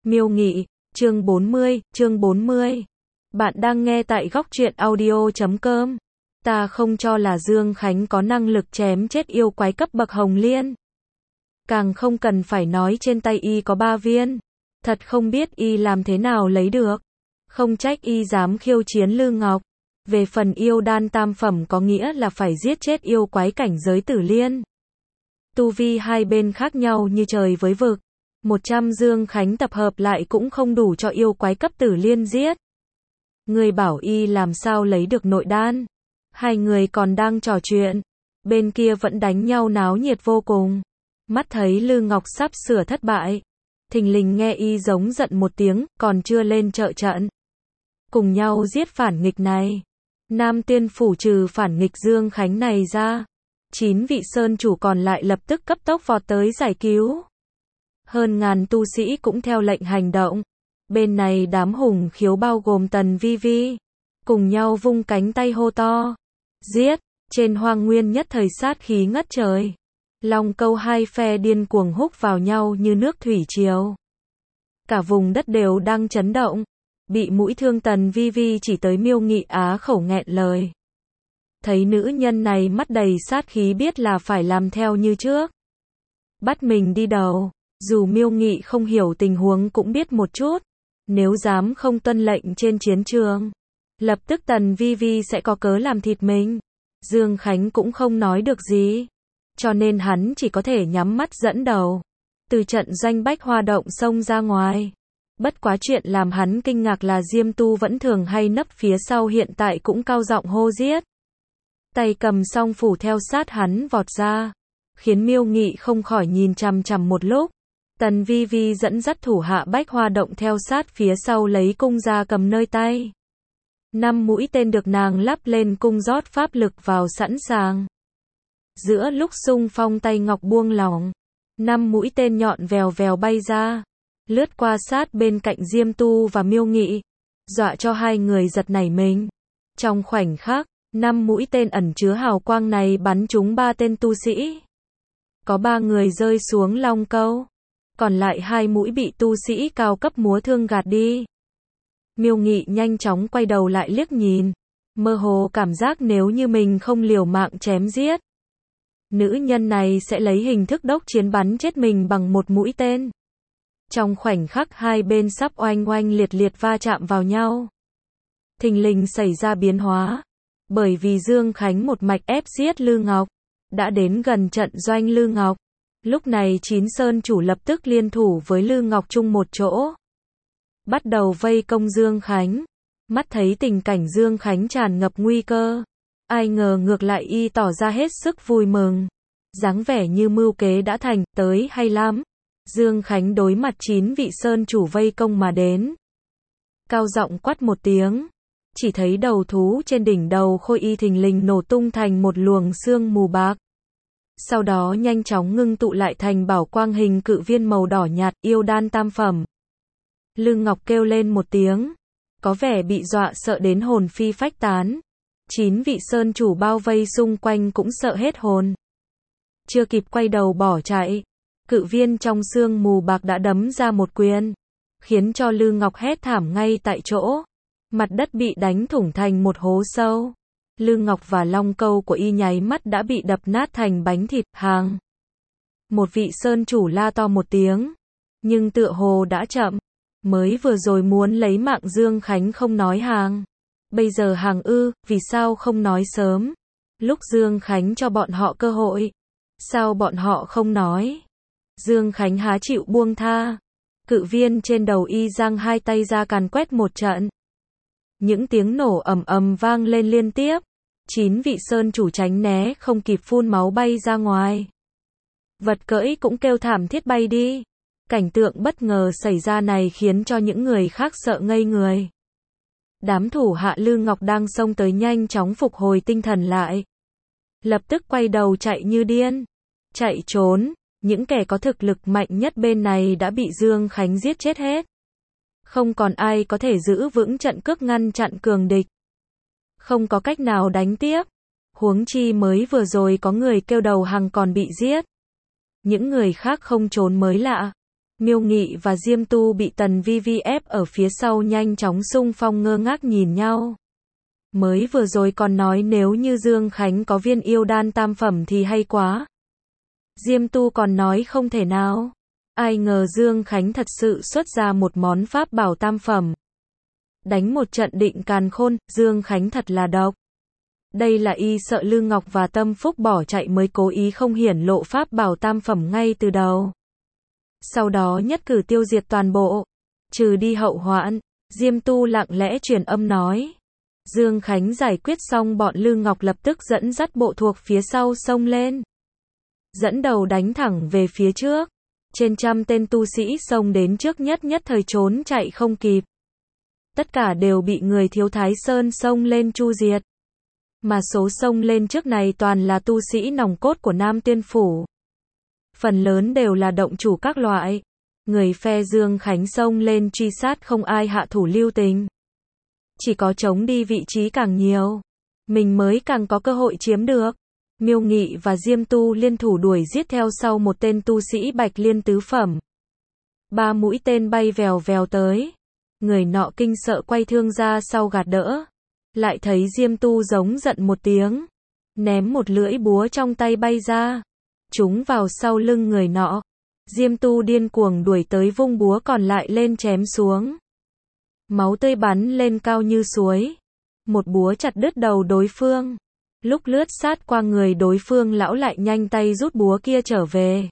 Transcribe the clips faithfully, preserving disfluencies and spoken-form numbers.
Miêu Nghị, chương bốn mươi, chương bốn mươi. Bạn đang nghe tại góc truyện audio chấm com. Ta không cho là Dương Khánh có năng lực chém chết yêu quái cấp bậc Hồng Liên. Càng không cần phải nói trên tay y có ba viên. Thật không biết y làm thế nào lấy được. Không trách y dám khiêu chiến Lư Ngọc. Về phần yêu đan tam phẩm có nghĩa là phải giết chết yêu quái cảnh giới Tử Liên. Tu vi hai bên khác nhau như trời với vực. Một trăm Dương Khánh tập hợp lại cũng không đủ cho yêu quái cấp Tử Liên giết. Người bảo y làm sao lấy được nội đan. Hai người còn đang trò chuyện. Bên kia vẫn đánh nhau náo nhiệt vô cùng. Mắt thấy Lư Ngọc sắp sửa thất bại. Thình lình nghe y giống giận một tiếng, còn chưa lên trợ trận. Cùng nhau giết phản nghịch này. Nam Tiên phủ trừ phản nghịch Dương Khánh này ra. Chín vị sơn chủ còn lại lập tức cấp tốc vọt tới giải cứu. Hơn ngàn tu sĩ cũng theo lệnh hành động. Bên này đám hùng khiếu bao gồm Tần Vi Vi. Cùng nhau vung cánh tay hô to. Giết! Trên hoang nguyên nhất thời sát khí ngất trời. Long Câu hai phe điên cuồng húc vào nhau như nước thủy triều. Cả vùng đất đều đang chấn động. Bị mũi thương Tần Vi Vi chỉ tới Miêu Nghị á khẩu nghẹn lời. Thấy nữ nhân này mắt đầy sát khí biết là phải làm theo như trước. Bắt mình đi đầu. Dù Miêu Nghị không hiểu tình huống cũng biết một chút. Nếu dám không tuân lệnh trên chiến trường, lập tức Tần Vi Vi sẽ có cớ làm thịt mình. Dương Khánh cũng không nói được gì. Cho nên hắn chỉ có thể nhắm mắt dẫn đầu. Từ trận doanh Bách Hoa Động xông ra ngoài. Bất quá chuyện làm hắn kinh ngạc là Diêm Tu vẫn thường hay nấp phía sau hiện tại cũng cao giọng hô giết. Tay cầm song phủ theo sát hắn vọt ra. Khiến Miêu Nghị không khỏi nhìn chằm chằm một lúc. Tần Vi Vi dẫn dắt thủ hạ Bách Hoa Động theo sát phía sau lấy cung ra cầm nơi tay. Năm mũi tên được nàng lắp lên cung rót pháp lực vào sẵn sàng. Giữa lúc xung phong tay ngọc buông lỏng, năm mũi tên nhọn vèo vèo bay ra, lướt qua sát bên cạnh Diêm Tu và Miêu Nghị, dọa cho hai người giật nảy mình. Trong khoảnh khắc, năm mũi tên ẩn chứa hào quang này bắn trúng ba tên tu sĩ. Có ba người rơi xuống Long Câu. Còn lại hai mũi bị tu sĩ cao cấp múa thương gạt đi. Miêu Nghị nhanh chóng quay đầu lại liếc nhìn. Mơ hồ cảm giác nếu như mình không liều mạng chém giết, nữ nhân này sẽ lấy hình thức đốc chiến bắn chết mình bằng một mũi tên. Trong khoảnh khắc hai bên sắp oanh oanh liệt liệt va chạm vào nhau. Thình lình xảy ra biến hóa. Bởi vì Dương Khánh một mạch ép giết Lư Ngọc. Đã đến gần trận doanh Lư Ngọc. Lúc này chín sơn chủ lập tức liên thủ với Lư Ngọc chung một chỗ. Bắt đầu vây công Dương Khánh. Mắt thấy tình cảnh Dương Khánh tràn ngập nguy cơ. Ai ngờ ngược lại y tỏ ra hết sức vui mừng. Dáng vẻ như mưu kế đã thành, tới hay lắm. Dương Khánh đối mặt chín vị sơn chủ vây công mà đến. Cao giọng quát một tiếng. Chỉ thấy đầu thú trên đỉnh đầu khôi y thình lình nổ tung thành một luồng sương mù bạc. Sau đó nhanh chóng ngưng tụ lại thành bảo quang hình cự viên màu đỏ nhạt, yêu đan tam phẩm. Lư Ngọc kêu lên một tiếng. Có vẻ bị dọa sợ đến hồn phi phách tán. Chín vị sơn chủ bao vây xung quanh cũng sợ hết hồn. Chưa kịp quay đầu bỏ chạy. Cự viên trong sương mù bạc đã đấm ra một quyền. Khiến cho Lư Ngọc hét thảm ngay tại chỗ. Mặt đất bị đánh thủng thành một hố sâu. Lư Ngọc và Long Câu của y nháy mắt đã bị đập nát thành bánh thịt. Hàng. Một vị sơn chủ la to một tiếng. Nhưng tựa hồ đã chậm. Mới vừa rồi muốn lấy mạng Dương Khánh không nói hàng. Bây giờ hàng ư, vì sao không nói sớm? Lúc Dương Khánh cho bọn họ cơ hội. Sao bọn họ không nói? Dương Khánh há chịu buông tha. Cự viên trên đầu y giang hai tay ra càn quét một trận. Những tiếng nổ ầm ầm vang lên liên tiếp. Chín vị sơn chủ tránh né không kịp phun máu bay ra ngoài. Vật cưỡi cũng kêu thảm thiết bay đi. Cảnh tượng bất ngờ xảy ra này khiến cho những người khác sợ ngây người. Đám thủ hạ Lư Ngọc đang xông tới nhanh chóng phục hồi tinh thần lại. Lập tức quay đầu chạy như điên. Chạy trốn, những kẻ có thực lực mạnh nhất bên này đã bị Dương Khánh giết chết hết. Không còn ai có thể giữ vững trận cước ngăn chặn cường địch. Không có cách nào đánh tiếp. Huống chi mới vừa rồi có người kêu đầu hàng còn bị giết. Những người khác không trốn mới lạ. Miêu Nghị và Diêm Tu bị Tần Vi Vi ép ở phía sau nhanh chóng xung phong ngơ ngác nhìn nhau. Mới vừa rồi còn nói nếu như Dương Khánh có viên yêu đan tam phẩm thì hay quá. Diêm Tu còn nói không thể nào. Ai ngờ Dương Khánh thật sự xuất ra một món pháp bảo tam phẩm. Đánh một trận định càn khôn, Dương Khánh thật là độc. Đây là y sợ Lư Ngọc và Tâm Phúc bỏ chạy mới cố ý không hiển lộ pháp bảo tam phẩm ngay từ đầu. Sau đó nhất cử tiêu diệt toàn bộ, trừ đi hậu hoạn. Diêm Tu lặng lẽ truyền âm nói. Dương Khánh giải quyết xong bọn Lư Ngọc lập tức dẫn dắt bộ thuộc phía sau xông lên. Dẫn đầu đánh thẳng về phía trước. Trên trăm tên tu sĩ xông đến trước nhất nhất thời trốn chạy không kịp. Tất cả đều bị người Thiếu Thái Sơn xông lên chu diệt. Mà số xông lên trước này toàn là tu sĩ nòng cốt của Nam Tiên Phủ. Phần lớn đều là động chủ các loại. Người phe Dương Khánh xông lên truy sát không ai hạ thủ lưu tình. Chỉ có chống đi vị trí càng nhiều, mình mới càng có cơ hội chiếm được. Miêu Nghị và Diêm Tu liên thủ đuổi giết theo sau một tên tu sĩ Bạch Liên tứ phẩm. Ba mũi tên bay vèo vèo tới. Người nọ kinh sợ quay thương ra sau gạt đỡ. Lại thấy Diêm Tu giống giận một tiếng. Ném một lưỡi búa trong tay bay ra. Trúng vào sau lưng người nọ. Diêm Tu điên cuồng đuổi tới vung búa còn lại lên chém xuống. Máu tươi bắn lên cao như suối. Một búa chặt đứt đầu đối phương. Lúc lướt sát qua người đối phương lão lại nhanh tay rút búa kia trở về.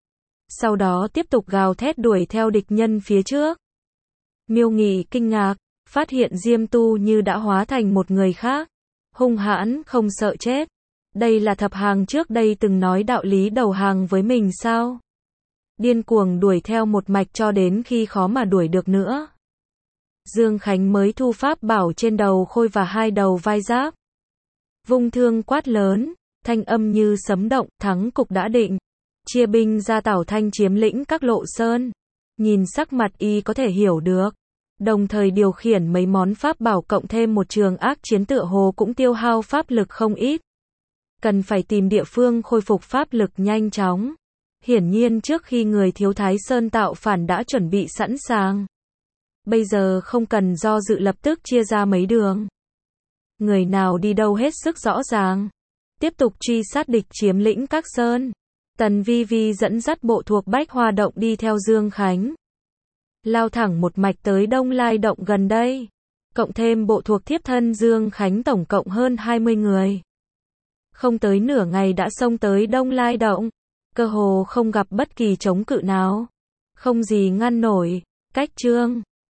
Sau đó tiếp tục gào thét đuổi theo địch nhân phía trước. Miêu Nghị kinh ngạc, phát hiện Diêm Tu như đã hóa thành một người khác. Hung hãn, không sợ chết. Đây là thập hàng trước đây từng nói đạo lý đầu hàng với mình sao? Điên cuồng đuổi theo một mạch cho đến khi khó mà đuổi được nữa. Dương Khánh mới thu pháp bảo trên đầu khôi và hai đầu vai giáp. Vung thương quát lớn, thanh âm như sấm động, thắng cục đã định. Chia binh ra Tảo Thanh chiếm lĩnh các lộ sơn. Nhìn sắc mặt y có thể hiểu được. Đồng thời điều khiển mấy món pháp bảo cộng thêm một trường ác chiến tựa hồ cũng tiêu hao pháp lực không ít. Cần phải tìm địa phương khôi phục pháp lực nhanh chóng. Hiển nhiên trước khi người Thiếu Thái Sơn tạo phản đã chuẩn bị sẵn sàng. Bây giờ không cần do dự lập tức chia ra mấy đường. Người nào đi đâu hết sức rõ ràng. Tiếp tục truy sát địch chiếm lĩnh các sơn. Tần Vi Vi dẫn dắt bộ thuộc Bách Hoa Động đi theo Dương Khánh. Lao thẳng một mạch tới Đông Lai Động gần đây. Cộng thêm bộ thuộc thiếp thân Dương Khánh tổng cộng hơn hai mươi người. Không tới nửa ngày đã xông tới Đông Lai Động. Cơ hồ không gặp bất kỳ chống cự nào. Không gì ngăn nổi. Cách chương